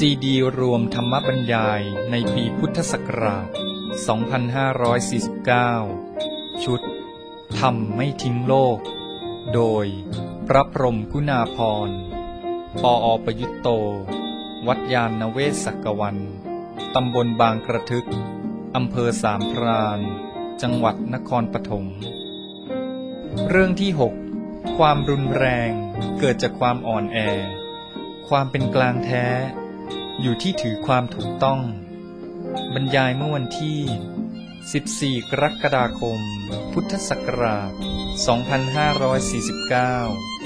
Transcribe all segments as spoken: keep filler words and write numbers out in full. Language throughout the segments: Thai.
ซีดีรวมธรรมบรรยายในปีพุทธศักราช สองพันห้าร้อยสี่สิบเก้า ชุดธรรมไม่ทิ้งโลก โดยพระพรหมกุณาภรณ์ ปอ.ประยุตโต วัดยานนเวศกวัน ตำบลบางกระทึก อำเภอสามพราน จังหวัดนครปฐม เรื่องที่ หก ความรุนแรงเกิดจากความอ่อนแอ ความเป็นกลางแท้อยู่ที่ถือความถูกต้อง บรรยายเมื่อวันที่ สิบสี่ กรกฎาคม พุทธศักราช สองพันห้าร้อยสี่สิบเก้า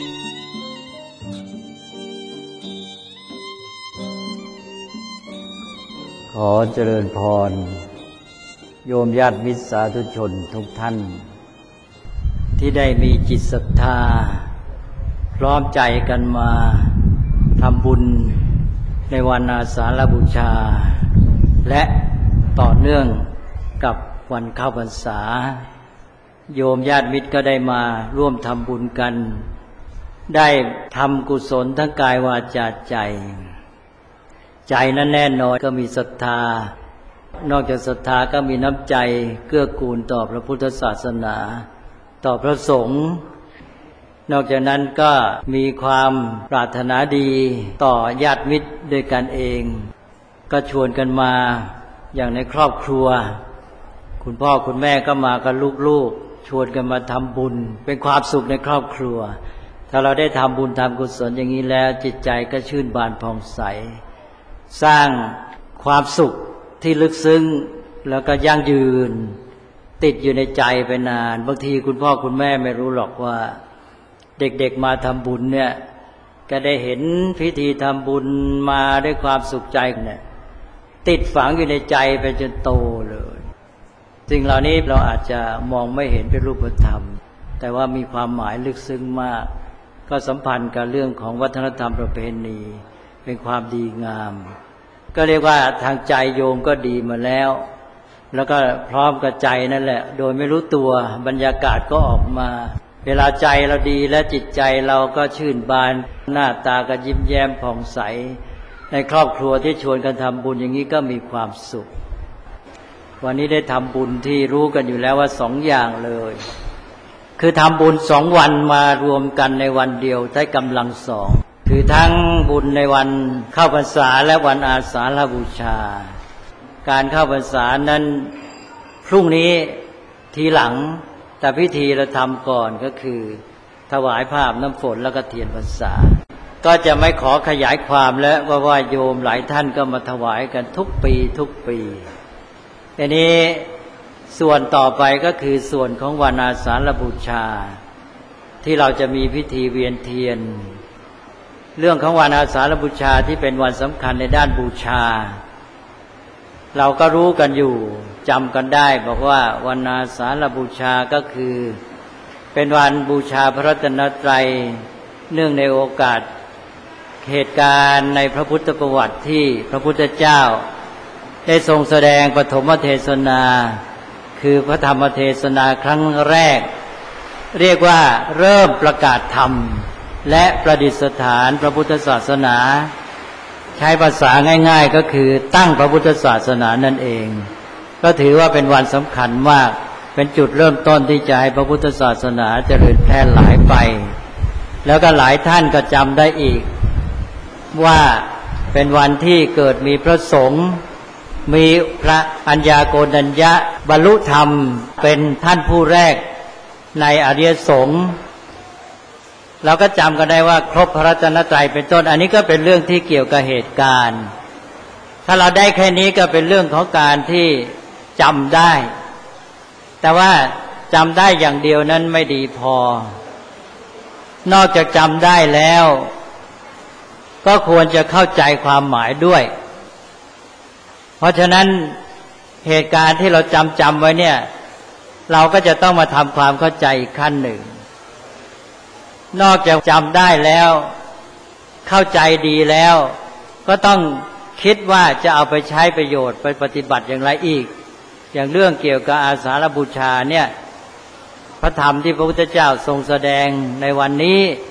ขอเจริญพรโยมญาติมิตรสาธุชนทุกท่านที่ได้มีจิตศรัทธาพร้อมใจกันมาทำบุญในวันอาสาฬบูชาและต่อเนื่องกับวันเข้าพรรษาโยมญาติมิตรก็ได้มาร่วมทำบุญกันได้ทำกุศลทั้งกายวาจาใจใจนั้นแน่นอนก็มีศรัทธานอกจากศรัทธาก็มีน้ำใจเกื้อกูลต่อพระพุทธศาสนาต่อพระสงฆ์นอกจากนั้นก็มีความปรารถนาดีต่อญาติมิตรด้วยกันเองก็ชวนกันมาอย่างในครอบครัวคุณพ่อคุณแม่ก็มากับลูกๆชวนกันมาทำบุญเป็นความสุขในครอบครัวถ้าเราได้ทำบุญทำกุศลอย่างนี้แล้วจิตใจก็ชื่นบานผ่องใสสร้างความสุขที่ลึกซึ้งแล้วก็ยั่งยืนติดอยู่ในใจไปนานบางทีคุณพ่อคุณแม่ไม่รู้หรอกว่าเด็กๆมาทำบุญเนี่ยก็ได้เห็นพิธีทำบุญมาด้วยความสุขใจเนี่ยติดฝังอยู่ในใจไปจนโตเลยสิ่งเหล่านี้เราอาจจะมองไม่เห็นเป็นรูปธรรมแต่ว่ามีความหมายลึกซึ้งมากก็สัมพันธ์กับเรื่องของวัฒนธรรมประเพณีเป็นความดีงามก็เรียกว่าทางใจโยมก็ดีมาแล้วแล้วก็พร้อมกับใจนั่นแหละโดยไม่รู้ตัวบรรยากาศก็ออกมาเวลาใจเราดีและจิตใจเราก็ชื่นบานหน้าตาก็ยิ้มแย้มผ่องใสในครอบครัวที่ชวนกันทำบุญอย่างนี้ก็มีความสุขวันนี้ได้ทำบุญที่รู้กันอยู่แล้วว่าสองอย่างเลยคือทำบุญสองวันมารวมกันในวันเดียวได้กำลังสองคือทั้งบุญในวันเข้าพรรษาและวันอาสาฬบูชาการเข้าพรรษานั้นพรุ่งนี้ทีหลังแต่พิธีเราทำก่อนก็คือถวายผ้าอาบน้ำฝนแล้วก็เทียนพรรษาก็จะไม่ขอขยายความแล้วว่าว่าโยมหลายท่านก็มาถวายกันทุกปีทุกปีทีนี้ส่วนต่อไปก็คือส่วนของวันอาสาฬบูชาที่เราจะมีพิธีเวียนเทียนเรื่องของวันอาสาฬบูชาที่เป็นวันสำคัญในด้านบูชาเราก็รู้กันอยู่จำกันได้บอกว่าวันอาสาฬบูชาก็คือเป็นวันบูชาพระรัตนตรัยเนื่องในโอกาสเหตุการณ์ในพระพุทธประวัติที่พระพุทธเจ้าได้ทรงแสดงปฐมเทศนาคือพระธรรมเทศนาครั้งแรกเรียกว่าเริ่มประกาศธรรมและประดิษฐานพระพุทธศาสนาใช้ภาษาง่ายๆก็คือตั้งพระพุทธศาสนานั่นเองก็ถือว่าเป็นวันสำคัญมากเป็นจุดเริ่มต้นที่จะให้พระพุทธศาสนาเจริญแพร่หลายไปแล้วก็หลายท่านก็จำได้อีกว่าเป็นวันที่เกิดมีพระสงฆ์มีพระอัญญาโกณัญญะบรรลุธรรมเป็นท่านผู้แรกในอริยสงฆ์เราก็จำกันได้ว่าครบพระรัตนตรัยเป็นต้นอันนี้ก็เป็นเรื่องที่เกี่ยวกับเหตุการณ์ถ้าเราได้แค่นี้ก็เป็นเรื่องของการที่จำได้แต่ว่าจำได้อย่างเดียวนั้นไม่ดีพอนอกจากจำได้แล้วก็ควรจะเข้าใจความหมายด้วยเพราะฉะนั้นเหตุการณ์ที่เราจำจำไว้เนี่ยเราก็จะต้องมาทำความเข้าใจอีกขั้นหนึ่งนอกจากจำได้แล้วเข้าใจดีแล้วก็ต้องคิดว่าจะเอาไปใช้ประโยชน์ไปปฏิบัติอย่างไรอีกอย่างเรื่องเกี่ยวกับอาสาฬบูชาเนี่ยพระธรรมที่พระพุทธเจ้าทรงแสดงในวันนี้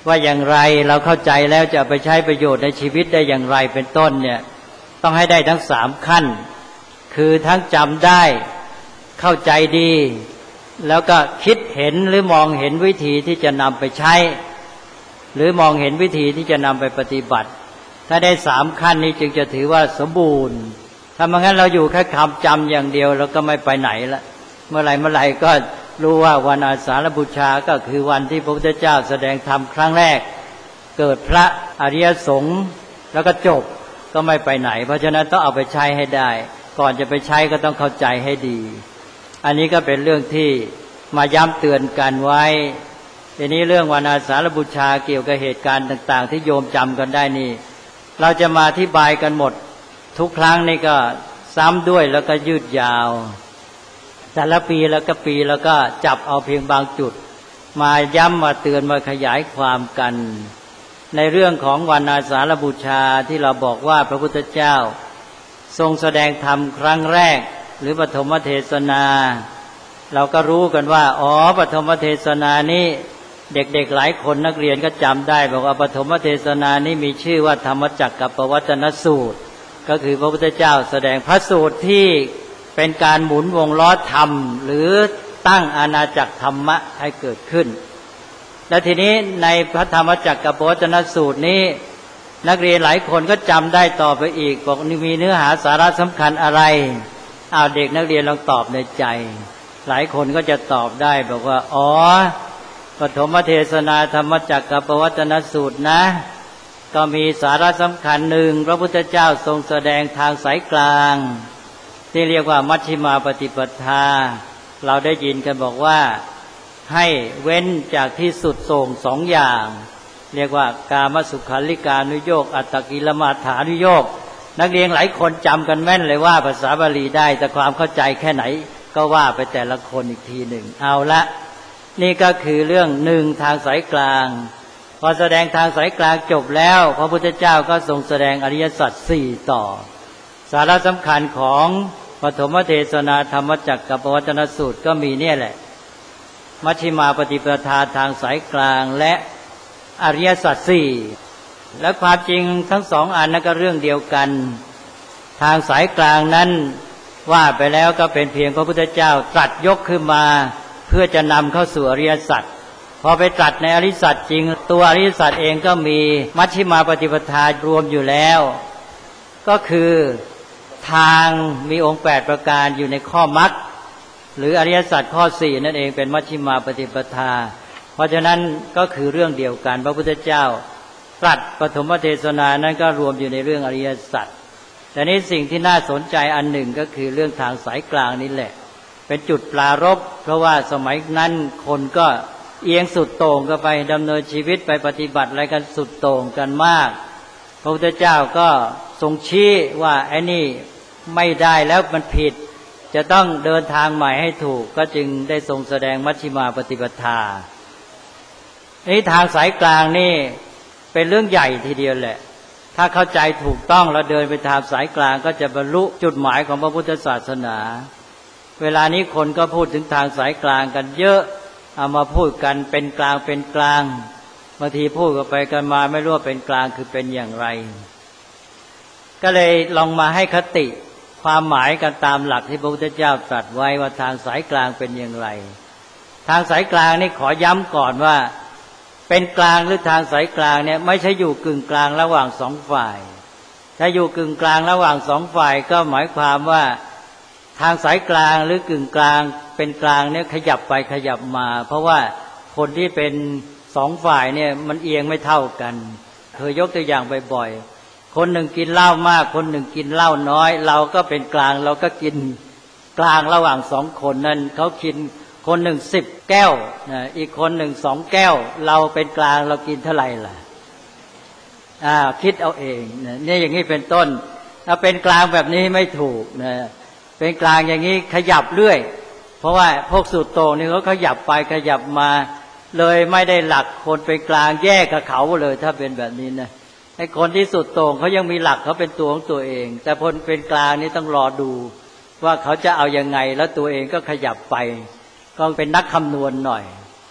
ว่าอย่างไรเราเข้าใจแล้วจะไปใช้ประโยชน์ในชีวิตได้อย่างไรเป็นต้นเนี่ยต้องให้ได้ทั้งสามขั้นคือทั้งจำได้เข้าใจดีแล้วก็คิดเห็นหรือมองเห็นวิธีที่จะนำไปใช้หรือมองเห็นวิธีที่จะนำไปปฏิบัติถ้าได้สามขั้นนี้จึงจะถือว่าสมบูรณ์ถ้าไม่งั้นเราอยู่แค่คำจำอย่างเดียวเราก็ไม่ไปไหนละเมื่อไหร่เมื่อไหร่ก็รู้ว่าวันอาสาฬบูชาก็คือวันที่พระพุทธเจ้าแสดงธรรมครั้งแรกเกิดพระอริยสงฆ์แล้วก็จบก็ไม่ไปไหนเพราะฉะนั้นต้องเอาไปใช้ให้ได้ก่อนจะไปใช้ก็ต้องเข้าใจให้ดีอันนี้ก็เป็นเรื่องที่มาย้ำเตือนกันไว้ทีนี้เรื่องวันอาสาฬบูชาเกี่ยวกับเหตุการณ์ต่างๆที่โยมจำกันได้นี่เราจะมาอธิบายกันหมดทุกครั้งนี่ก็ซ้ำด้วยแล้วก็ยืดยาวแต่ละปีแล้วก็ปีแล้วก็จับเอาเพียงบางจุดมาย้ำมาเตือนมาขยายความกันในเรื่องของวันอาสาฬบูชาที่เราบอกว่าพระพุทธเจ้าทรงแสดงธรรมครั้งแรกหรือปฐมเทศนาเราก็รู้กันว่าอ๋อปฐมเทศนานี้เด็กๆหลายคนนักเรียนก็จำได้บอกว่าปฐมเทศนานี้มีชื่อว่าธรรมจักรกับปวัตตนสูตรก็คือพระพุทธเจ้าแสดงพระสูตรที่เป็นการหมุนวงล้อธรรมหรือตั้งอาณาจักรธรรมะให้เกิดขึ้นและทีนี้ในพระธรรมจักรกับปวัตตนสูตรนี้นักเรียนหลายคนก็จำได้ต่อไปอีกบอกมีเนื้อหาสาระสำคัญอะไรเอาเด็กนักเรียนลองตอบในใจหลายคนก็จะตอบได้บอกว่าอ๋อปฐมเทศนาธรรมจักรกับปวัตตนสูตรนะก็มีสาระสำคัญหนึ่งพระพุทธเจ้าทรงแสดงทางสายกลางที่เรียกว่ามัชฌิมาปฏิปทาเราได้ยินกันบอกว่าให้เว้นจากที่สุดโส่งสองอย่างเรียกว่ากามสุขัลลิกานุโยคอัตตกิลมัฏฐานุโยคนักเรียนหลายคนจำกันแม่นเลยว่าภาษาบาลีได้แต่ความเข้าใจแค่ไหนก็ว่าไปแต่ละคนอีกทีหนึ่งเอาละนี่ก็คือเรื่องหนึ่งทางสายกลางพอแสดงทางสายกลางจบแล้วพระพุทธเจ้าก็ทรงแสดงอริยสัจสี่ต่อสาระสำคัญของปฐมเทศนาธรรมจักรกับปวัตตนสูตรก็มีเนี่ยแหละมัชฌิมาปฏิปทาทางสายกลางและอริยสัจสี่และความจริงทั้งสองอันนั้นก็เรื่องเดียวกันทางสายกลางนั้นว่าไปแล้วก็เป็นเพียงพระพุทธเจ้าตรัสยกขึ้นมาเพื่อจะนำเข้าสู่อริยสัจพอไปตรัสในอริยสัจจริงตัวอริยสัจเองก็มีมัชฌิมาปฏิปทารวมอยู่แล้วก็คือทางมีองค์แปดประการอยู่ในข้อมรรคหรืออริยสัจข้อสี่นั่นเองเป็นมัชฌิมาปฏิปทาเพราะฉะนั้นก็คือเรื่องเดียวกันพระพุทธเจ้าตรัสปฐมเทศนานั้นก็รวมอยู่ในเรื่องอริยสัจแต่นี้สิ่งที่น่าสนใจอันหนึ่งก็คือเรื่องทางสายกลางนี่แหละเป็นจุดปรารภเพราะว่าสมัยนั้นคนก็เอียงสุดโต่งก็ไปดำเนินชีวิตไปปฏิบัติอะไรกันสุดโต่งกันมากพระพุทธเจ้าก็ทรงชี้ว่าไอ้นี่ไม่ได้แล้วมันผิดจะต้องเดินทางใหม่ให้ถูกก็จึงได้ทรงแสดงมัชฌิมาปฏิปทานี้ทางสายกลางนี่เป็นเรื่องใหญ่ทีเดียวแหละถ้าเข้าใจถูกต้องแล้วเดินไปทางสายกลางก็จะบรรลุจุดหมายของพระพุทธศาสนาเวลานี้คนก็พูดถึงทางสายกลางกันเยอะเอามาพูดกันเป็นกลางเป็นกลางบางทีพูดกันไปกันมาไม่รู้ว่าเป็นกลางคือเป็นอย่างไรก็เลยลองมาให้คติความหมายกันตามหลักที่พระพุทธเจ้าตรัสไว้ว่าทางสายกลางเป็นอย่างไรทางสายกลางนี่ขอย้ำก่อนว่าเป็นกลางหรือทางสายกลางเนี่ยไม่ใช่อยู่กึ่งกลางระหว่างสองฝ่ายถ้าอยู่กึ่งกลางระหว่างสองฝ่ายก็หมายความว่าทางสายกลางหรือกึ่งกลางเป็นกลางเนี่ยขยับไปขยับมาเพราะว่าคนที่เป็นสองฝ่ายเนี่ยมันเอียงไม่เท่ากันเคยยกตัวอย่างบ่อยๆคนหนึ่งกินเหล้ามากคนหนึ่งกินเหล้าน้อยเราก็เป็นกลางเราก็กินกลางระหว่างสองคนนั้นเขากินคนหนึ่งสิบแก้วนะอีกคนหนึ่งสองแก้วเราเป็นกลางเรากินเท่าไหร่ล่ะอ่าคิดเอาเองนะเนี่ยอย่างนี้เป็นต้นถ้าเป็นกลางแบบนี้ไม่ถูกนะเป็นกลางอย่างนี้ขยับเรื่อยเพราะว่าพวกสุดโต่งนี่เขาขยับไปขยับมาเลยไม่ได้หลักคนเป็นกลางแยกกับเขาเลยถ้าเป็นแบบนี้นะไอ้คนที่สุดโต่งเขายังมีหลักเขาเป็นตัวของตัวเองแต่คนเป็นกลางนี่ต้องรอดูว่าเขาจะเอายังไงแล้วตัวเองก็ขยับไปก็เป็นนักคำนวณหน่อย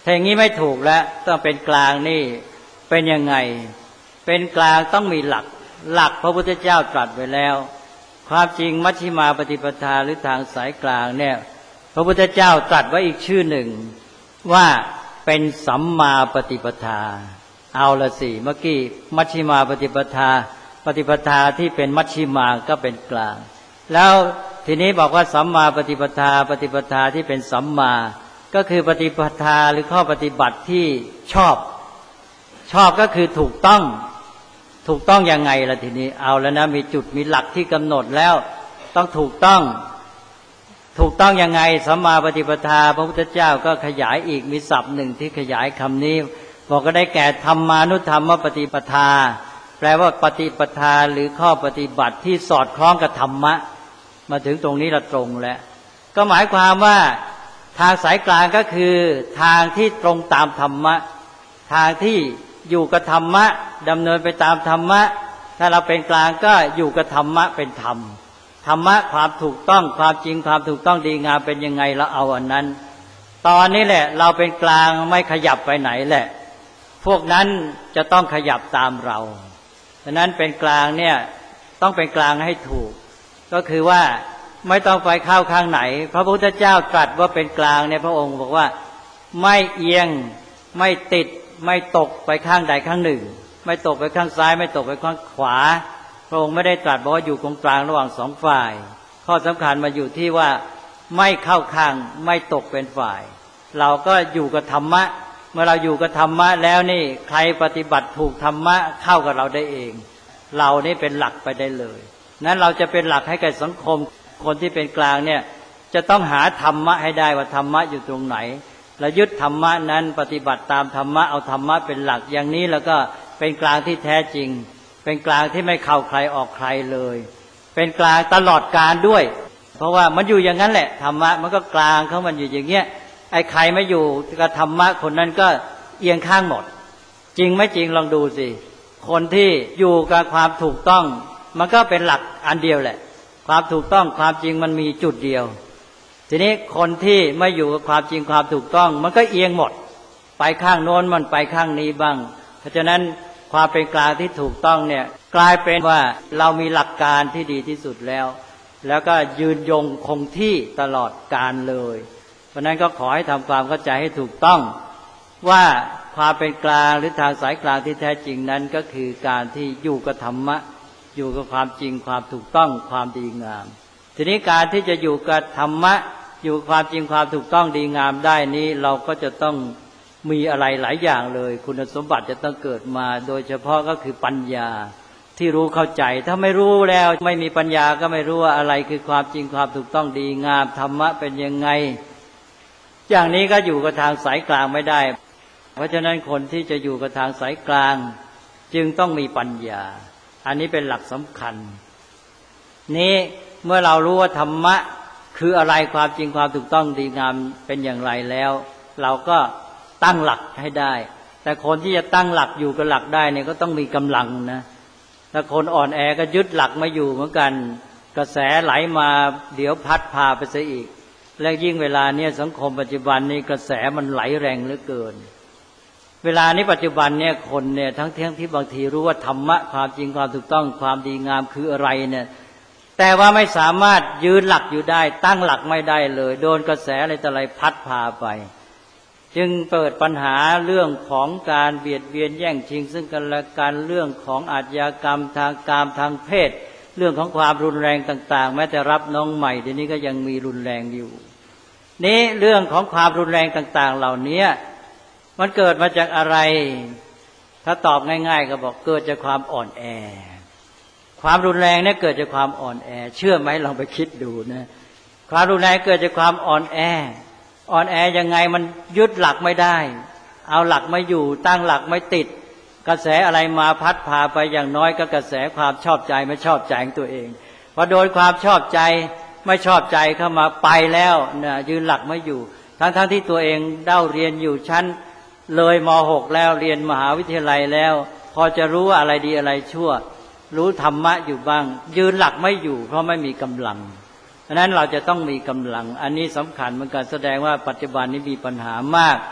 ถ้าอย่างนี้ไม่ถูกแล้วต้องเป็นกลางนี่เป็นยังไงเป็นกลางต้องมีหลักหลักพระพุทธเจ้าตรัสไว้แล้วความจริงมัชฌิมาปฏิปทาหรือทางสายกลางเนี่ยพระพุทธเจ้าตรัสไว้อีกชื่อหนึ่งว่าเป็นสัมมาปฏิปทาเอาละสิเมื่อกี้มัชฌิมาปฏิปทาปฏิปทาที่เป็นมัชฌิมาก็เป็นกลางแล้วทีนี้บอกว่าสัมมาปฏิปทาปฏิปทาที่เป็นสัมมาก็คือปฏิปทาหรือข้อปฏิบัติที่ชอบชอบก็คือถูกต้องถูกต้องยังไงล่ะทีนี้เอาแล้วนะมีจุดมีหลักที่กำหนดแล้วต้องถูกต้องถูกต้องยังไงสัมมาปฏิปทาพระพุทธเจ้าก็ขยายอีกมีศัพท์หนึ่งที่ขยายคำนี้บอกก็ได้แก่ธรรมานุธรรมปฏิปทาแปลว่าปฏิปทาหรือข้อปฏิบัติที่สอดคล้องกับธรรมะมาถึงตรงนี้ละตรงแล้วก็หมายความว่าทางสายกลางก็คือทางที่ตรงตามธรรมะทางที่อยู่กับธรรมะดำเนินไปตามธรรมะถ้าเราเป็นกลางก็อยู่กับธรรมะเป็นธรรมธรรมะความถูกต้องความจริงความถูกต้องดีงามเป็นยังไงเราเอาอันนั้นตอนนี้แหละเราเป็นกลางไม่ขยับไปไหนแหละพวกนั้นจะต้องขยับตามเราฉะนั้นเป็นกลางเนี่ยต้องเป็นกลางให้ถูกก็คือว่าไม่ต้องไปเข้าข้างไหนพระพุทธเจ้าตรัสว่าเป็นกลางเนี่ยพระองค์บอกว่าไม่เอียงไม่ติดไม่ตกไปข้างใดข้างหนึ่งไม่ตกไปข้างซ้ายไม่ตกไปข้างขวาพระองค์ไม่ได้ตรัสบอกว่าอยู่ตรงกลางระหว่างสองฝ่ายข้อสำคัญมาอยู่ที่ว่าไม่เข้าข้างไม่ตกเป็นฝ่ายเราก็อยู่กับธรรมะเมื่อเราอยู่กับธรรมะแล้วนี่ใครปฏิบัติถูกธรรมะเข้ากับเราได้เองเรานี่เป็นหลักไปได้เลยนั้นเราจะเป็นหลักให้กับสังคมคนที่เป็นกลางเนี่ยจะต้องหาธรรมะให้ได้ว่าธรรมะอยู่ตรงไหนและยึดธรรมะนั้นปฏิบัติตามธรรมะเอาธรรมะเป็นหลักอย่างนี้แล้วก็เป็นกลางที่แท้จริงเป็นกลางที่ไม่เข้าใครออกใครเลยเป็นกลางตลอดกาลด้วยเพราะว่ามันอยู่อย่างนั้นแหละธรรมะมันก็กลางเขามันอยู่อย่างเงี้ยไอ้ใครไม่อยู่กับธรรมะคนนั้นก็เอียงข้างหมดจริงไม่จริงลองดูสิคนที่อยู่กับความถูกต้องมันก็เป็นหลักอันเดียวแหละความถูกต้องความจริงมันมีจุดเดียวทีนี้คนที่ไม่อยู่กับความจริงความถูกต้องมันก็เอียงหมดไปข้างโน้นมันไปข้างนี้บ้างเพราะฉะนั้นความเป็นกลางที่ถูกต้องเนี่ยกลายเป็นว่าเรามีหลักการที่ดีที่สุดแล้วแล้วก็ยืนยงคงที่ตลอดกาลเลยเพราะนั้นก็ขอให้ทำความเข้าใจให้ถูกต้องว่าความเป็นกลางหรือทางสายกลางที่แท้จริงนั้นก็คือการที่อยู่กับธรรมะอยู่กับความจริงความถูกต้องความดีงามทีนี้การที่จะอยู่กับธรรมะอยู่กับความจริงความถูกต้องดีงามได้นี้เราก็จะต้องมีอะไรหลายอย่างเลยคุณสมบัติจะต้องเกิดมาโดยเฉพาะก็คือปัญญาที่รู้เข้าใจถ้าไม่รู้แล้วไม่มีปัญญาก็ไม่รู้ว่าอะไรคือความจริงความถูกต้องดีงามธรรมะเป็นยังไงอย่างนี้ก็อยู่กับทางสายกลางไม่ได้เพราะฉะนั้นคนที่จะอยู่กับทางสายกลางจึงต้องมีปัญญาอันนี้เป็นหลักสำคัญนี้เมื่อเรารู้ว่าธรรมะคืออะไรความจริงความถูกต้องดีงามเป็นอย่างไรแล้วเราก็ตั้งหลักให้ได้แต่คนที่จะตั้งหลักอยู่กับหลักได้เนี่ยก็ต้องมีกำลังนะถ้าคนอ่อนแอก็ยึดหลักไม่อยู่เหมือนกันกระแสไหลมาเดี๋ยวพัดพาไปซะอีกและยิ่งเวลาเนี่ยสังคมปัจจุบันนี้กระแสมันไหลแรงเหลือเกินเวลานี้ปัจจุบันเนี่ยคนเนี่ยทั้งทั้งที่บางทีรู้ว่าธรรมะความจริงความถูกต้องความดีงามคืออะไรเนี่ยแต่ว่าไม่สามารถยืนหลักอยู่ได้ตั้งหลักไม่ได้เลยโดนกระแสอะไรต่ออะไรพัดพาไปจึงเปิดปัญหาเรื่องของการเบียดเบียนแย่งชิงซึ่งกันและกันเรื่องของอาชญากรรมทางกามทางเพศเรื่องของความรุนแรงต่างๆแม้แต่รับน้องใหม่เดี๋ยวนี้ก็ยังมีรุนแรงอยู่นี้เรื่องของความรุนแรงต่างๆเหล่านี้มันเกิดมาจากอะไรถ้าตอบง่ายๆก็บอกเกิดจากความอ่อนแอความรุนแรงเนี่ยเกิดจากความอ่อนแอเชื่อไหมลองไปคิดดูนะความรุนแรงเกิดจากความอ่อนแออ่อนแอยังไงมันยึดหลักไม่ได้เอาหลักไม่อยู่ตั้งหลักไม่ติดกระแสอะไรมาพัดพาไปอย่างน้อยก็กระแสความชอบใจไม่ชอบใจของตัวเองพอโดนความชอบใจไม่ชอบใจเข้ามาไปแล้วนะยืนหลักไม่อยู่ทั้งๆที่ตัวเองเด้าเรียนอยู่ชั้นเลยม หกแล้วเรียนมหาวิทยาลัยแล้วพอจะรู้ว่าอะไรดีอะไรชั่วรู้ธรรมะอยู่บ้างยืนหลักไม่อยู่เพราะไม่มีกำลังฉะนั้นเราจะต้องมีกำลังอันนี้สำคัญเหมือนกันแสดงว่าปัจจุบันนี้มีปัญหามาก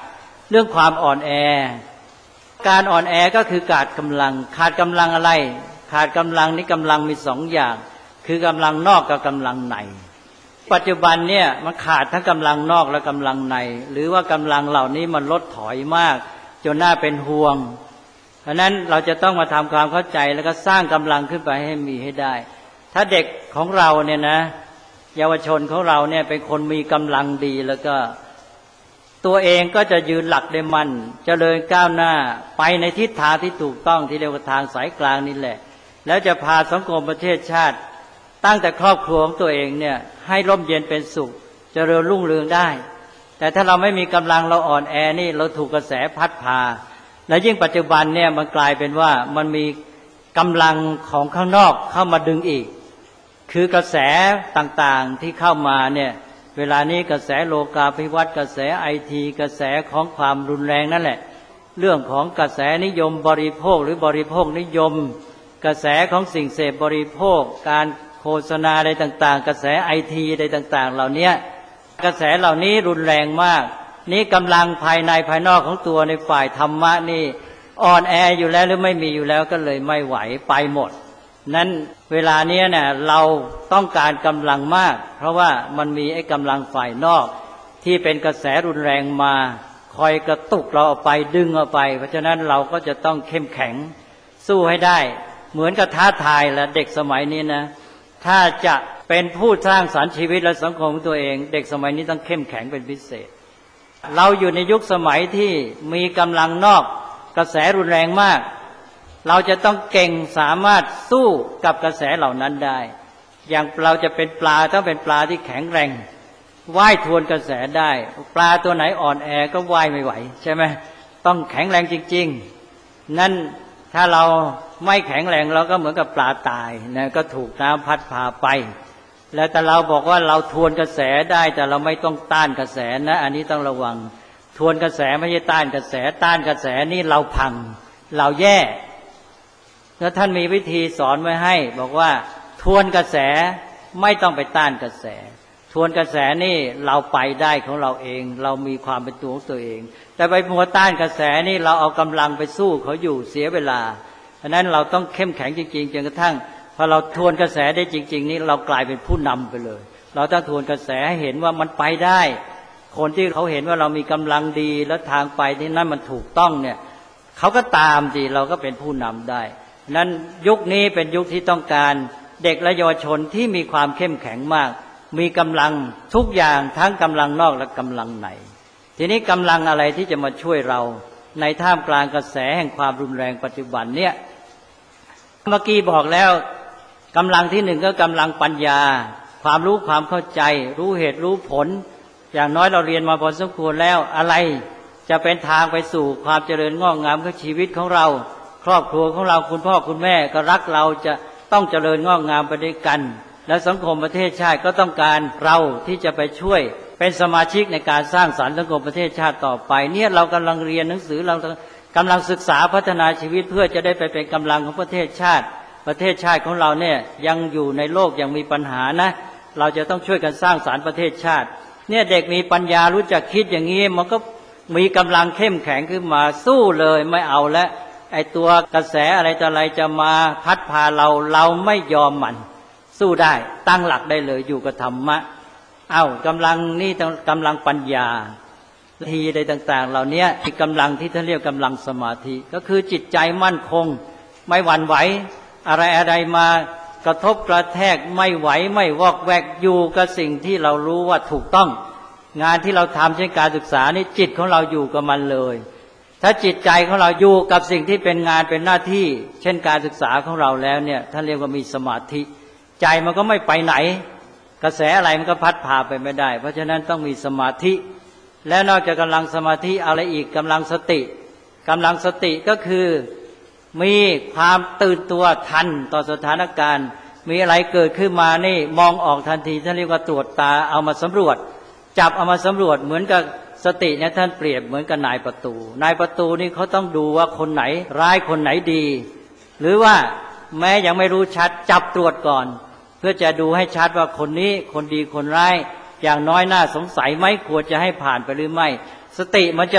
เรื่องความอ่อนแอการอ่อนแอก็คือขาดกำลังขาดกำลังอะไรขาดกำลังนี้กำลังมีสองอย่างคือกำลังนอกกับกำลังในปัจจุบันเนี่ยมันขาดทั้งกำลังนอกและกำลังในหรือว่ากำลังเหล่านี้มันลดถอยมากจนน่าเป็นห่วงเพราะนั้นเราจะต้องมาทำความเข้าใจแล้วก็สร้างกำลังขึ้นไปให้มีให้ได้ถ้าเด็กของเราเนี่ยนะเยาวชนของเราเนี่ยเป็นคนมีกำลังดีแล้วก็ตัวเองก็จะยืนหลักได้มั่นเจริญก้าวหน้าไปในทิศทางที่ถูกต้องที่เรียกว่าทางสายกลางนี่แหละแล้วจะพาสังคมประเทศชาติตั้งแต่ครอบครัวของตัวเองเนี่ยให้ร่มเย็นเป็นสุขเจริญรุ่งเรืองได้แต่ถ้าเราไม่มีกำลังเราอ่อนแอนี่เราถูกกระแสพัดพาและยิ่งปัจจุบันเนี่ยมันกลายเป็นว่ามันมีกำลังของข้างนอกเข้ามาดึงอีกคือกระแสต่างๆที่เข้ามาเนี่ยเวลานี้กระแสโลกาภิวัตน์กระแสไอทีกระแสของความรุนแรงนั่นแหละเรื่องของกระแสนิยมบริโภคหรือบริโภคนิยมกระแสของสิ่งเสพบริโภคการโฆษณาอะไรต่างๆกระแสไอทีอะไรต่างๆเหล่านี้กระแสเหล่านี้รุนแรงมากนี่กำลังภายในภายนอกของตัวในฝ่ายธรรมะนี่อ่อนแออยู่แล้วหรือไม่มีอยู่แล้วก็เลยไม่ไหวไปหมดนั้นเวลานี้เนี่ยเราต้องการกำลังมากเพราะว่ามันมีไอ้กำลังฝ่ายนอกที่เป็นกระแสรุนแรงมาคอยกระตุกเราออกไปดึงออกไปเพราะฉะนั้นเราก็จะต้องเข้มแข็งสู้ให้ได้เหมือนกับท้าทายและเด็กสมัยนี้นะถ้าจะเป็นผู้สร้างสรรค์ชีวิตและสังคมของตัวเองเด็กสมัยนี้ต้องเข้มแข็งเป็นพิเศษเราอยู่ในยุคสมัยที่มีกำลังนอกกระแสรุนแรงมากเราจะต้องเก่งสามารถสู้กับกระแสเหล่านั้นได้อย่างเราจะเป็นปลาต้องเป็นปลาที่แข็งแรงว่ายทวนกระแสได้ปลาตัวไหนอ่อนแอก็ว่ายไม่ไหวใช่ไหมต้องแข็งแรงจริงๆนั่นถ้าเราไม่แข็งแรงเราก็เหมือนกับปลาตายนะก็ถูกน้ำพัดพาไปแล้วแต่เราบอกว่าเราทวนกระแสได้แต่เราไม่ต้องต้านกระแสนะอันนี้ต้องระวังทวนกระแสไม่ใช่ต้านกระแสต้านกระแสนี่เราพังเราแย่แล้วท่านมีวิธีสอนไว้ให้บอกว่าทวนกระแสไม่ต้องไปต้านกระแสทวนกระแสนี่เราไปได้ของเราเองเรามีความเป็นตัวของตัวเองแต่ไปมัวต้านกระแสนี่เราเอากำลังไปสู้เขาอยู่เสียเวลาเพราะนั้นเราต้องเข้มแข็งจริงๆจนกระทั่งพอเราทวนกระแสได้จริงๆนี่เรากลายเป็นผู้นำไปเลยเราต้องทวนกระแสให้เห็นว่ามันไปได้คนที่เขาเห็นว่าเรามีกำลังดีแล้วทางไปที่นั่นมันถูกต้องเนี่ยเขาก็ตามสิเราก็เป็นผู้นำได้นั้นยุคนี้เป็นยุคที่ต้องการเด็กและเยาวชนที่มีความเข้มแข็งมากมีกำลังทุกอย่างทั้งกำลังนอกและกำลังในทีนี้กำลังอะไรที่จะมาช่วยเราในท่ามกลางกระแสแห่งความรุนแรงปัจจุบันเนี่ยเมื่อกี้บอกแล้วกำลังที่หนึ่งก็กำลังปัญญาความรู้ความเข้าใจรู้เหตุรู้ผลอย่างน้อยเราเรียนมาพอสมควรแล้วอะไรจะเป็นทางไปสู่ความเจริญงอกงามของชีวิตของเราครอบครัวของเราคุณพ่อคุณแม่ก็รักเราจะต้องเจริญงอกงามไปด้วยกันและสังคมประเทศชาติก็ต้องการเราที่จะไปช่วยเป็นสมาชิกในการสร้างสรรค์สังคมประเทศชาติต่อไปเนี่ยเรากำลังเรียนหนังสือเรากำลังศึกษาพัฒนาชีวิตเพื่อจะได้ไปเป็นกำลังของประเทศชาติประเทศชาติของเราเนี่ยยังอยู่ในโลกยังมีปัญหานะเราจะต้องช่วยกันสร้างสรรค์ประเทศชาติเนี่ยเด็กมีปัญญารู้จักคิดอย่างนี้มันก็มีกำลังเข้มแข็งขึ้นมาสู้เลยไม่เอาและไอตัวกระแสอะไรต่ออะไรจะมาพัดพาเราเราไม่ยอมมันสู้ได้ตั้งหลักได้เลยอยู่กับธรรมะเอ้ากำลังนี่กำลังปัญญาทีใดต่างๆเหล่านี้คือกำลังที่ท่านเรียกกำลังสมาธิก็คือจิตใจมั่นคงไม่หวั่นไหวอะไรอะไรมากระทบกระแทกไม่ไหวไม่วอกแวกอยู่กับสิ่งที่เรารู้ว่าถูกต้องงานที่เราทำเช่นการศึกษานี่จิตของเราอยู่กับมันเลยถ้าจิตใจของเราอยู่กับสิ่งที่เป็นงานเป็นหน้าที่เช่นการศึกษาของเราแล้วเนี่ยท่านเรียกว่ามีสมาธิใจมันก็ไม่ไปไหนกระแสอะไรมันก็พัดพาไปไม่ได้เพราะฉะนั้นต้องมีสมาธิและนอกจากกำลังสมาธิอะไรอีกกำลังสติกำลังสติก็คือมีความตื่นตัวทันต่อสถานการณ์มีอะไรเกิดขึ้นมานี่มองออกทันทีท่านเรียกว่าตรวจตาเอามาสำรวจจับเอามาสำรวจเหมือนกับสติเนี่ยท่านเปรียบเหมือนกับนายประตูนายประตูนี่เขาต้องดูว่าคนไหนร้ายคนไหนดีหรือว่าแม้ยังไม่รู้ชัดจับตรวจก่อนเพื่อจะดูให้ชัดว่าคนนี้คนดีคนร้ายอย่างน้อยน่าสงสัยไหมควรจะให้ผ่านไปหรือไม่สติมันจะ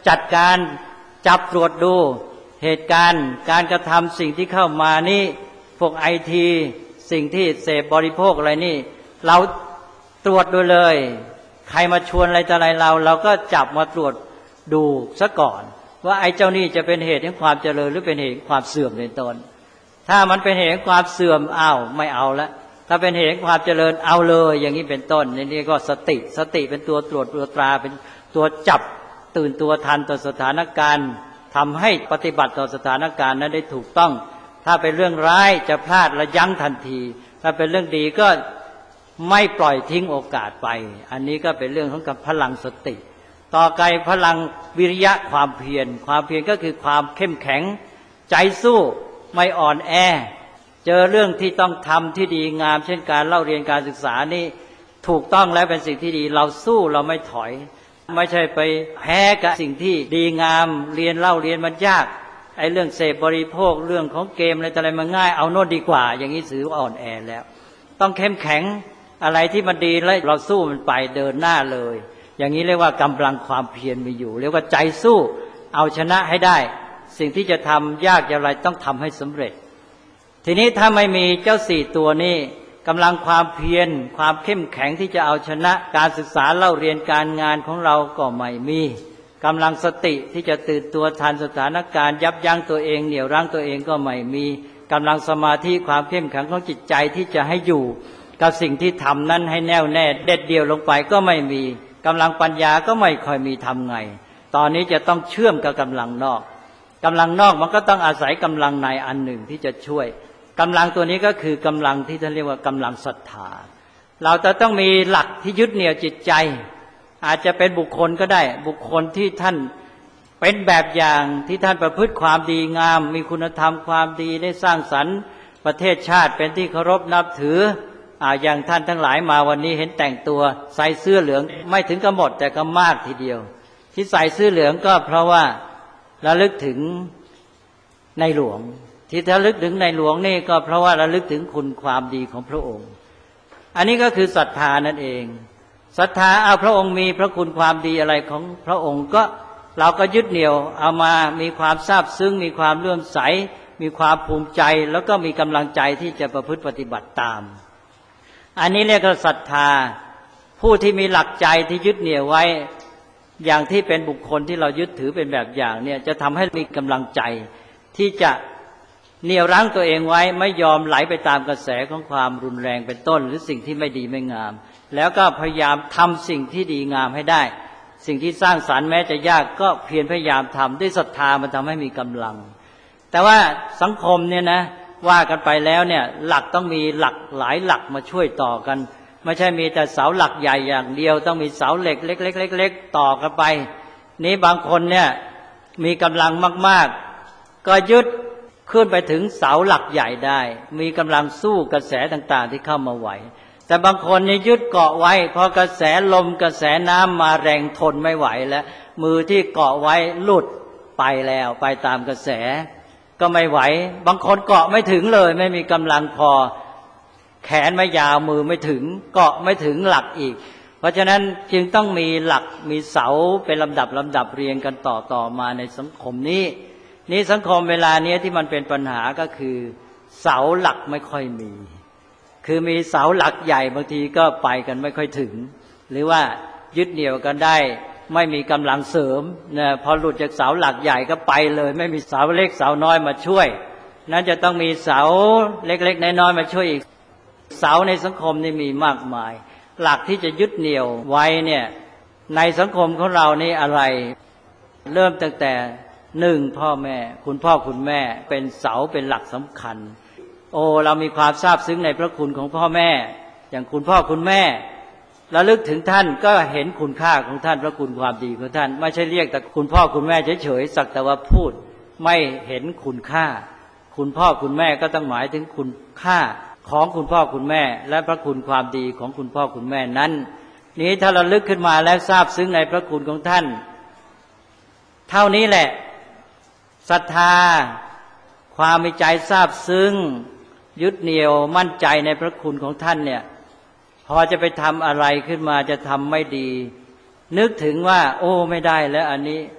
จัดการจับตรวจดูเหตุการณ์การกระทำสิ่งที่เข้ามานี่พวกไอทีสิ่งที่เสพบริโภคอะไรนี่เราตรวจดูเลยใครมาชวนอะไรต่ออะไรเราเราก็จับมาตรวจดูซะก่อนว่าไอ้เจ้านี่จะเป็นเหตุแห่งความเจริญหรือเป็นเหตุแห่งความเสื่อมในตนถ้ามันเป็นเหตุแห่งความเสื่อมอ้าวไม่เอาละถ้าเป็นเหตุแห่งความเจริญเอาเลยอย่างนี้เป็นต้นนี่ก็สติสติเป็นตัวตรวจตัวตราเป็นตัวจับตื่นตัวทันต่อสถานการณ์ทำให้ปฏิบัติต่อสถานการณ์นั้นได้ถูกต้องถ้าเป็นเรื่องร้ายจะพลาดระยั้งทันทีถ้าเป็นเรื่องดีก็ไม่ปล่อยทิ้งโอกาสไปอันนี้ก็เป็นเรื่องของกับพลังสติต่อไปพลังวิริยะความเพียรความเพียรก็คือความเข้มแข็งใจสู้ไม่อ่อนแอเจอเรื่องที่ต้องทำที่ดีงามเช่นการเล่าเรียนการศึกษานี่ถูกต้องแล้วเป็นสิ่งที่ดีเราสู้เราไม่ถอยไม่ใช่ไปแพ้กับสิ่งที่ดีงามเรียนเล่าเรียนมันยากไอ้เรื่องเสพบริโภคเรื่องของเกมอะไรอะไรมันง่ายเอาโน่นดีกว่าอย่างนี้ถือว่าอ่อนแอแล้วต้องเข้มแข็งอะไรที่มันดีแล้วเราสู้มันไปเดินหน้าเลยอย่างนี้เรียกว่ากำลังความเพียรมีอยู่เรียกว่าใจสู้เอาชนะให้ได้สิ่งที่จะทำยากอย่างไรต้องทำให้สำเร็จทีนี้ถ้าไม่มีเจ้าสี่ตัวนี้กำลังความเพียรความเข้มแข็งที่จะเอาชนะการศึกษาเล่าเรียนการงานของเราก็ไม่มีกำลังสติที่จะตื่นตัวทันสถานการณ์ยับยั้งตัวเองเหนี่ยวรั้งตัวเองก็ไม่มีกำลังสมาธิความเข้มแข็งของจิตใจที่จะให้อยู่กับสิ่งที่ทำนั้นให้แน่วแน่เด็ดเดี่ยวลงไปก็ไม่มีกำลังปัญญาก็ไม่ค่อยมีทำไงตอนนี้จะต้องเชื่อมกับกำลังนอกกำลังนอกมันก็ต้องอาศัยกำลังในอันหนึ่งที่จะช่วยกำลังตัวนี้ก็คือกำลังที่ท่านเรียกว่ากำลังศรัทธาเราจะต้องมีหลักที่ยึดเหนี่ยวจิตใจอาจจะเป็นบุคคลก็ได้บุคคลที่ท่านเป็นแบบอย่างที่ท่านประพฤติความดีงามมีคุณธรรมความดีได้สร้างสรรค์ประเทศชาติเป็นที่เคารพนับถืออ่าอย่างท่านทั้งหลายมาวันนี้เห็นแต่งตัวใส่เสื้อเหลืองไม่ถึงกับหมดแต่ก็มากทีเดียวที่ใส่เสื้อเหลืองก็เพราะว่าระลึกถึงในหลวงที่ระลึกถึงในหลวงนี่ก็เพราะว่าระลึกถึงคุณความดีของพระองค์อันนี้ก็คือศรัทธานั่นเองศรัทธาเอาพระองค์มีพระคุณความดีอะไรของพระองค์ก็เราก็ยึดเหนี่ยวเอามามีความซาบซึ้งมีความเลื่อมใสมีความภูมิใจแล้วก็มีกำลังใจที่จะประพฤติปฏิบัติตามอันนี้เรียกว่าศรัทธาผู้ที่มีหลักใจที่ยึดเหนี่ยวไว้อย่างที่เป็นบุคคลที่เรายึดถือเป็นแบบอย่างเนี่ยจะทำให้มีกำลังใจที่จะเหนี่ยวรั้งตัวเองไว้ไม่ยอมไหลไปตามกระแสของความรุนแรงเป็นต้นหรือสิ่งที่ไม่ดีไม่งามแล้วก็พยายามทำสิ่งที่ดีงามให้ได้สิ่งที่สร้างสรรค์แม้จะยากก็เพียรพยายามทำด้วยศรัทธามันทำให้มีกำลังแต่ว่าสังคมเนี่ยนะว่ากันไปแล้วเนี่ยหลักต้องมีหลักหลายหลักมาช่วยต่อกันไม่ใช่มีแต่เสาหลักใหญ่อย่างเดียวต้องมีเสาเหล็กเล็กๆๆๆต่อกันไปนี้บางคนเนี่ยมีกำลังมากๆก็ยึดขึ้นไปถึงเสาหลักใหญ่ได้มีกำลังสู้กระแสต่างๆที่เข้ามาไหวแต่บางคนนี่ยึดเกาะไว้พอกระแสลมกระแสน้ำมาแรงทนไม่ไหวแล้วมือที่เกาะไว้หลุดไปแล้วไปตามกระแสก็ไม่ไหวบางคนเกาะไม่ถึงเลยไม่มีกำลังพอแขนไม่ยาวมือไม่ถึงเกาะไม่ถึงหลักอีกเพราะฉะนั้นจึงต้องมีหลักมีเสาเป็นลำดับลำดับเรียงกันต่อต่อมาในสังคมนี้นี่สังคมเวลานี้ที่มันเป็นปัญหาก็คือเสาหลักไม่ค่อยมีคือมีเสาหลักใหญ่บางทีก็ไปกันไม่ค่อยถึงหรือว่ายึดเหนี่ยวกันได้ไม่มีกำลังเสริมนะพอหลุดจากเสาหลักใหญ่ก็ไปเลยไม่มีเสาเล็กเสาน้อยมาช่วยนั้นจะต้องมีเสาเล็กๆน้อยๆมาช่วยอีกเสาในสังคมนี่มีมากมายหลักที่จะยึดเหนี่ยวไว้เนี่ยในสังคมของเรานี่อะไรเริ่มตั้งแต่หนึ่งพ่อแม่คุณพ่อคุณแม่เป็นเสาเป็นหลักสำคัญโอ้เรามีความซาบซึ้งในพระคุณของพ่อแม่อย่างคุณพ่อคุณแม่ระลึกถึงท่านก็เห็นคุณค่าของท่านพระคุณความดีของท่านไม่ใช่เรียกแต่คุณพ่อคุณแม่เฉยๆสักแต่ว่าพูดไม่เห็นคุณค่าคุณพ่อคุณแม่ก็ต้องหมายถึงคุณค่าของคุณพ่อคุณแม่และพระคุณความดีของคุณพ่อคุณแม่นั้นนี้ถ้าเราลึกขึ้นมาแล้วซาบซึ้งในพระคุณของท่านเท่านี้แหละศรัทธาความมีใจซาบซึ้งยึดเหนี่ยวมั่นใจในพระคุณของท่านเนี่ยพอจะไปทำอะไรขึ้นมาจะทำไม่ดีนึกถึงว่าโอ้ไม่ได้แล้วอันนี้เ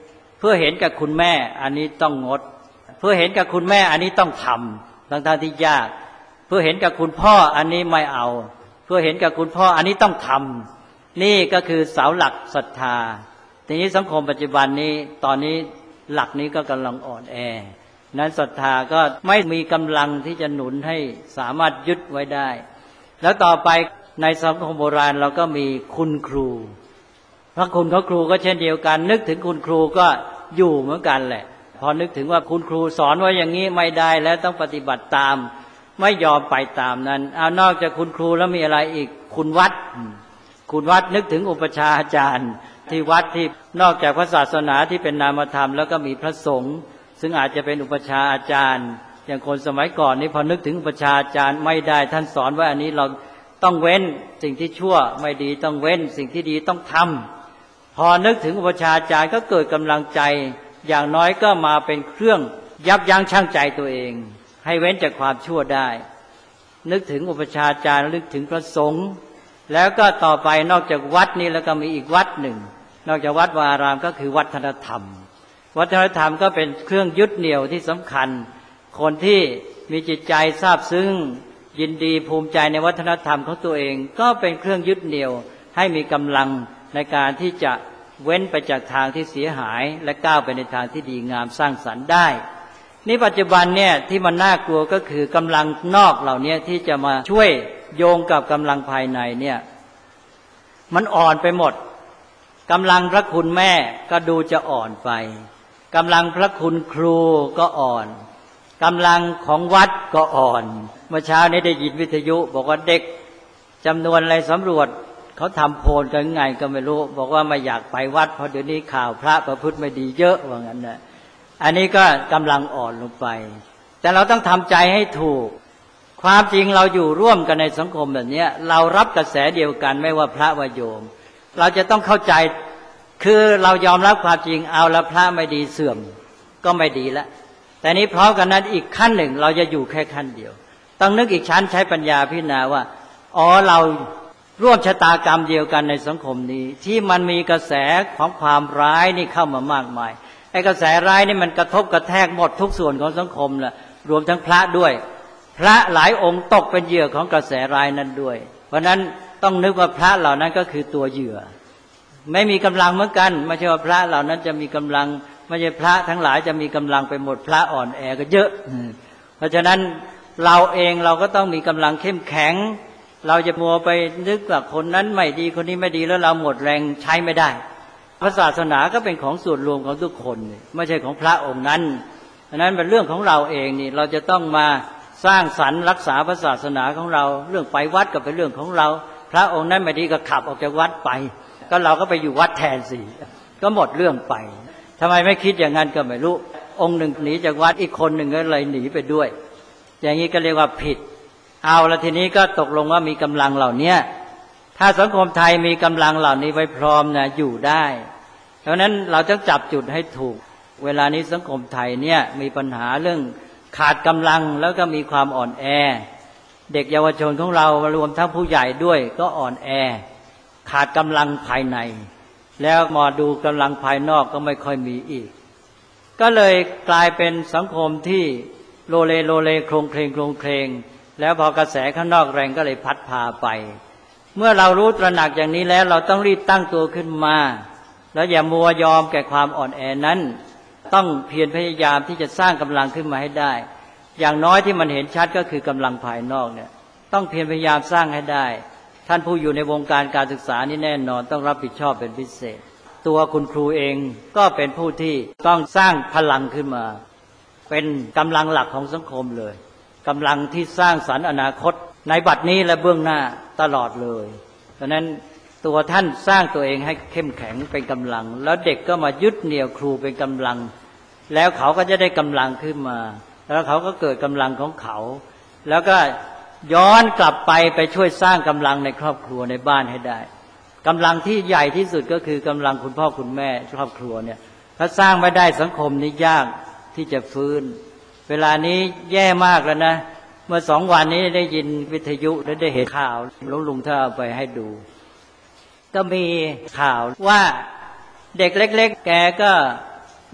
พื่อเห็นกับคุณแม่อันนี้ต้องงดเพื่อเห็นกับคุณแม่อันนี้ต้องทำทั้งทางที่ยากเพื่อเห็นกับคุณพ่ออันนี้ไม่เอาเพื่อเห็นกับคุณพ่ออันนี้ต้องทำนี่ก็คือเสาหลักศรัทธาทีนี้สังคมปัจจุบันนี้ตอนนี้หลักนี้ก็กำลังอ่อนแอนั้นศรัทธาก็ไม่มีกำลังที่จะหนุนให้สามารถยึดไว้ได้แล้วต่อไปในสังคมโบราณเราก็มีคุณครูพระคุณของครูก็เช่นเดียวกันนึกถึงคุณครูก็อยู่เหมือนกันแหละพอนึกถึงว่าคุณครูสอนว่าอย่างนี้ไม่ได้แล้วต้องปฏิบัติตามไม่ยอมไปตามนั้นเอานอกจากคุณครูแล้วมีอะไรอีกคุณวัดคุณวัดนึกถึงอุปชฌาย์อาจารย์ที่วัดที่นอกจากพระศาสนาที่เป็นนามธรรมแล้วก็มีพระสงฆ์ซึ่งอาจจะเป็นอุปชฌาย์อาจารย์อย่างคนสมัยก่อนนี้พอนึกถึงอุปชฌาย์อาจารย์ไม่ได้ท่านสอนว่าอันนี้เราต้องเว้นสิ่งที่ชั่วไม่ดีต้องเว้นสิ่งที่ดีต้องทำพอนึกถึงอุปชฌาย์อาจารย์ก็เกิดกำลังใจอย่างน้อยก็มาเป็นเครื่องยับยั้งชั่งใจตัวเองให้เว้นจากความชั่วได้นึกถึงอุปชฌาย์อาจารย์นึกถึงพระสงฆ์แล้วก็ต่อไปนอกจากวัดนี้แล้วก็มีอีกวัดหนึ่งนอกจากวัดวาอารามก็คือวัฒนธรรมวัฒนธรรมก็เป็นเครื่องยึดเหนี่ยวที่สำคัญคนที่มีจิตใจซาบซึ้งยินดีภูมิใจในวัฒนธรรมของตัวเองก็เป็นเครื่องยึดเหนี่ยวให้มีกำลังในการที่จะเว้นไปจากทางที่เสียหายและก้าวไปในทางที่ดีงามสร้างสรรค์ได้นี่ปัจจุบันเนี่ยที่มันน่ากลัวก็คือกำลังนอกเหล่านี้ที่จะมาช่วยโยงกับกำลังภายในเนี่ยมันอ่อนไปหมดกำลังพระคุณแม่ก็ดูจะอ่อนไปกำลังพระคุณครูก็อ่อนกำลังของวัดก็อ่อนเมื่อเช้านี้ได้ยินวิทยุบอกว่าเด็กจำนวนอะไรสำรวจเขาทำโพลกันไงก็ไม่รู้บอกว่าไม่อยากไปวัดเพราะเดี๋ยวนี้ข่าวพระประพฤติไม่ดีเยอะว่างั้นนะอันนี้ก็กำลังอ่อนลงไปแต่เราต้องทำใจให้ถูกความจริงเราอยู่ร่วมกันในสังคมแบบนี้เรารับกระแสเดียวกันไม่ว่าพระว่าโยมเราจะต้องเข้าใจคือเรายอมรับความจริงเอาละพระไม่ดีเสื่อมก็ไม่ดีแล้วแต่นี้พร้อมกันนั้นอีกขั้นหนึ่งเราจะอยู่แค่ขั้นเดียวต้องนึกอีกชั้นใช้ปัญญาพิจารณาว่าอ๋อเราร่วมชะตากรรมเดียวกันในสังคมนี้ที่มันมีกระแสของความร้ายนี่เข้ามามากมายไอ้กระแสร้ายนี่มันกระทบกระแทกหมดทุกส่วนของสังคมแหละรวมทั้งพระด้วยพระหลายองค์ตกเป็นเหยื่อของกระแสร้ายนั้นด้วยเพราะนั้นต้องนึกว่าพระเหล่านั้นก็คือตัวเหยื่อไม่มีกำลังเหมือนกันไม่ใช่ว่าพระเหล่านั้นจะมีกำลังไม่ใช่พระทั้งหลายจะมีกำลังไปหมดพระอ่อนแอก็เยอะเพราะฉะนั้นเราเองเราก็ต้องมีกำลังเข้มแข็งเราจะมัวไปนึกว่าคนนั้นไม่ดีคนนี้ไม่ดีแล้วเราหมดแรงใช้ไม่ได้พระศาสนาก็เป็นของส่วนรวมของทุกคนไม่ใช่ของพระองค์นั้นเพราะนั้นเป็นเรื่องของเราเองนี่เราจะต้องมาสร้างสรรค์รักษาพระศาสนาของเราเรื่องไปวัดก็เป็นเรื่องของเราพระองค์นั้นไม่ดีก็ขับออกจากวัดไปก็เราก็ไปอยู่วัดแทนสิก็หมดเรื่องไปทำไมไม่คิดอย่างนั้นก็ไม่รู้องค์หนึ่งหนีจากวัดอีกคนหนึ่งก็เลยหนีไปด้วยอย่างนี้ก็เรียกว่าผิดเอาแล้วทีนี้ก็ตกลงว่ามีกำลังเหล่านี้ถ้าสังคมไทยมีกำลังเหล่านี้ไว้พร้อมนะอยู่ได้เพราะนั้นเราต้องจับจุดให้ถูกเวลานี้สังคมไทยเนี่ยมีปัญหาเรื่องขาดกำลังแล้วก็มีความอ่อนแอเด็กเยาวชนของเรารวมทั้งผู้ใหญ่ด้วยก็อ่อนแอขาดกำลังภายในแล้วมาดูกำลังภายนอกก็ไม่ค่อยมีอีกก็เลยกลายเป็นสังคมที่โลเลโลเลโครงเคลงโครงเคลงแล้วพอกระแสข้างนอกแรงก็เลยพัดพาไปเมื่อเรารู้ตระหนักอย่างนี้แล้วเราต้องรีบตั้งตัวขึ้นมาแล้วอย่ามัวยอมแก่ความอ่อนแอนั้นต้องเพียรพยายามที่จะสร้างกำลังขึ้นมาให้ได้อย่างน้อยที่มันเห็นชัดก็คือกำลังภายนอกเนี่ยต้องเพียรพยายามสร้างให้ได้ท่านผู้อยู่ในวงการการศึกษานี่แน่นอนต้องรับผิดชอบเป็นพิเศษตัวคุณครูเองก็เป็นผู้ที่ต้องสร้างพลังขึ้นมาเป็นกำลังหลักของสังคมเลยกำลังที่สร้างสรรค์อนาคตในบัดนี้และเบื้องหน้าตลอดเลยเพราะนั้นตัวท่านสร้างตัวเองให้เข้มแข็งเป็นกำลังแล้วเด็กก็มายึดเหนี่ยวครูเป็นกำลังแล้วเขาก็จะได้กำลังขึ้นมาแล้วเขาก็เกิดกำลังของเขาแล้วก็ย้อนกลับไปไปช่วยสร้างกำลังในครอบครัวในบ้านให้ได้กำลังที่ใหญ่ที่สุดก็คือกำลังคุณพ่อคุณแม่ครอบครัวเนี่ยถ้าสร้างไม่ได้สังคมนี้ยากที่จะฟื้นเวลานี้แย่มากแล้วนะเมื่อสองวันนี้ได้ยินวิทยุและได้เห็นข่าวหลวงลุงถ้าเอาไปให้ดูก็มีข่าวว่าเด็กเล็กๆแกก็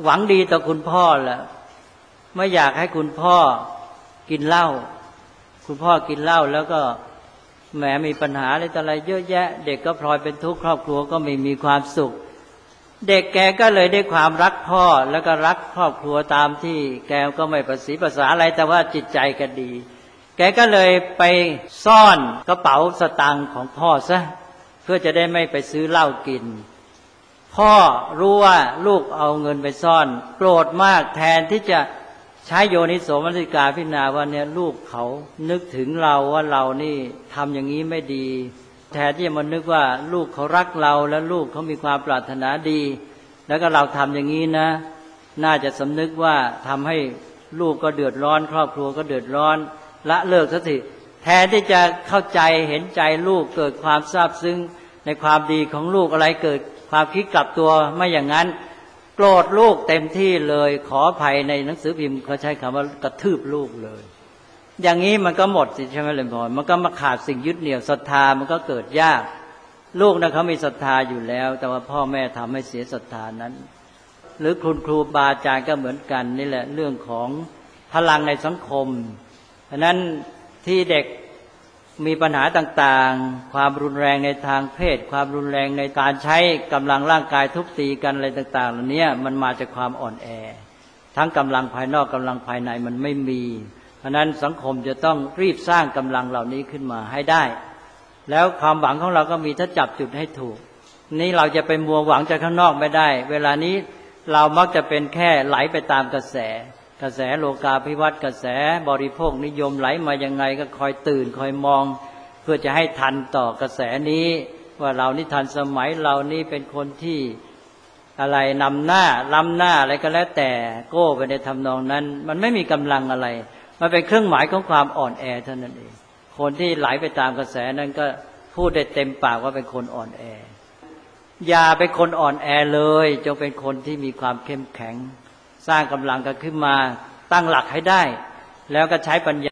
หวังดีต่อคุณพ่อแหละไม่อยากให้คุณพ่อกินเหล้าคุณพ่อกินเหล้าแล้วก็แหมมีปัญหาอะไรต่ออะไรเยอะแยะเด็กก็พลอยเป็นทุกข์ครอบครัวก็ไม่มีความสุขเด็กแกก็เลยได้ความรักพ่อแล้วก็รักครอบครัวตามที่แกก็ไม่ประสีภาษาอะไรแต่ว่าจิตใจแกดีแกก็เลยไปซ่อนกระเป๋าสตางค์ของพ่อซะเพื่อจะได้ไม่ไปซื้อเหล้ากินพ่อรู้ว่าลูกเอาเงินไปซ่อนโกรธมากแทนที่จะใช้โยนิโสมนสิการพิจารณาว่าเนี่ยลูกเขานึกถึงเราว่าเรานี่ทำอย่างนี้ไม่ดีแทนที่จะมานึกว่าลูกเขารักเราแล้วลูกเขามีความปรารถนาดีแล้วก็เราทำอย่างนี้นะน่าจะสำนึกว่าทำให้ลูกก็เดือดร้อนครอบครัวก็เดือดร้อนละเลิกสักทีแทนที่จะเข้าใจเห็นใจลูกเกิดความซาบซึ้งในความดีของลูกอะไรเกิดความคิดกลับตัวไม่อย่างนั้นโกรธลูกเต็มที่เลยขออภัยในหนังสือพิมพ์เขาใช้คำว่ากระทืบลูกเลยอย่างนี้มันก็หมดสิใช่ไหมเลยพอมันก็มาขาดสิ่งยึดเหนี่ยวศรัทธามันก็เกิดยากลูกนะเขามีศรัทธาอยู่แล้วแต่ว่าพ่อแม่ทำให้เสียศรัทธานั้นหรือคุณครูบาอาจารย์ก็เหมือนกันนี่แหละเรื่องของพลังในสังคมเพราะนั้นที่เด็กมีปัญหาต่างๆความรุนแรงในทางเพศความรุนแรงในการใช้กำลังร่างกายทุบตีกันอะไรต่างๆเหล่านี้มันมาจากความอ่อนแอทั้งกำลังภายนอกกำลังภายในมันไม่มีเพราะนั้นสังคมจะต้องรีบสร้างกำลังเหล่านี้ขึ้นมาให้ได้แล้วความหวังของเราก็มีถ้าจับจุดให้ถูกนี่เราจะไปมัวหวังจากข้างนอกไม่ได้เวลานี้เรามักจะเป็นแค่ไหลไปตามกระแสกระแสโลกาภิวัตน์กระแสบริโภคนิยมไหลมายังไงก็คอยตื่นคอยมองเพื่อจะให้ทันต่อกระแสนี้ว่าเรานี่ทันสมัยเรานี่เป็นคนที่อะไรนำหน้าล้ำหน้าอะไรก็แล้วแต่โก้ไปในทำนองนั้นมันไม่มีกำลังอะไรมันเป็นเครื่องหมายของความอ่อนแอเท่านั้นเองคนที่ไหลไปตามกระแสนั้นก็พูดได้เต็มปากว่าเป็นคนอ่อนแออย่าเป็นคนอ่อนแอเลยจงเป็นคนที่มีความเข้มแข็งสร้างกำลังกันขึ้นมาตั้งหลักให้ได้แล้วก็ใช้ปัญญา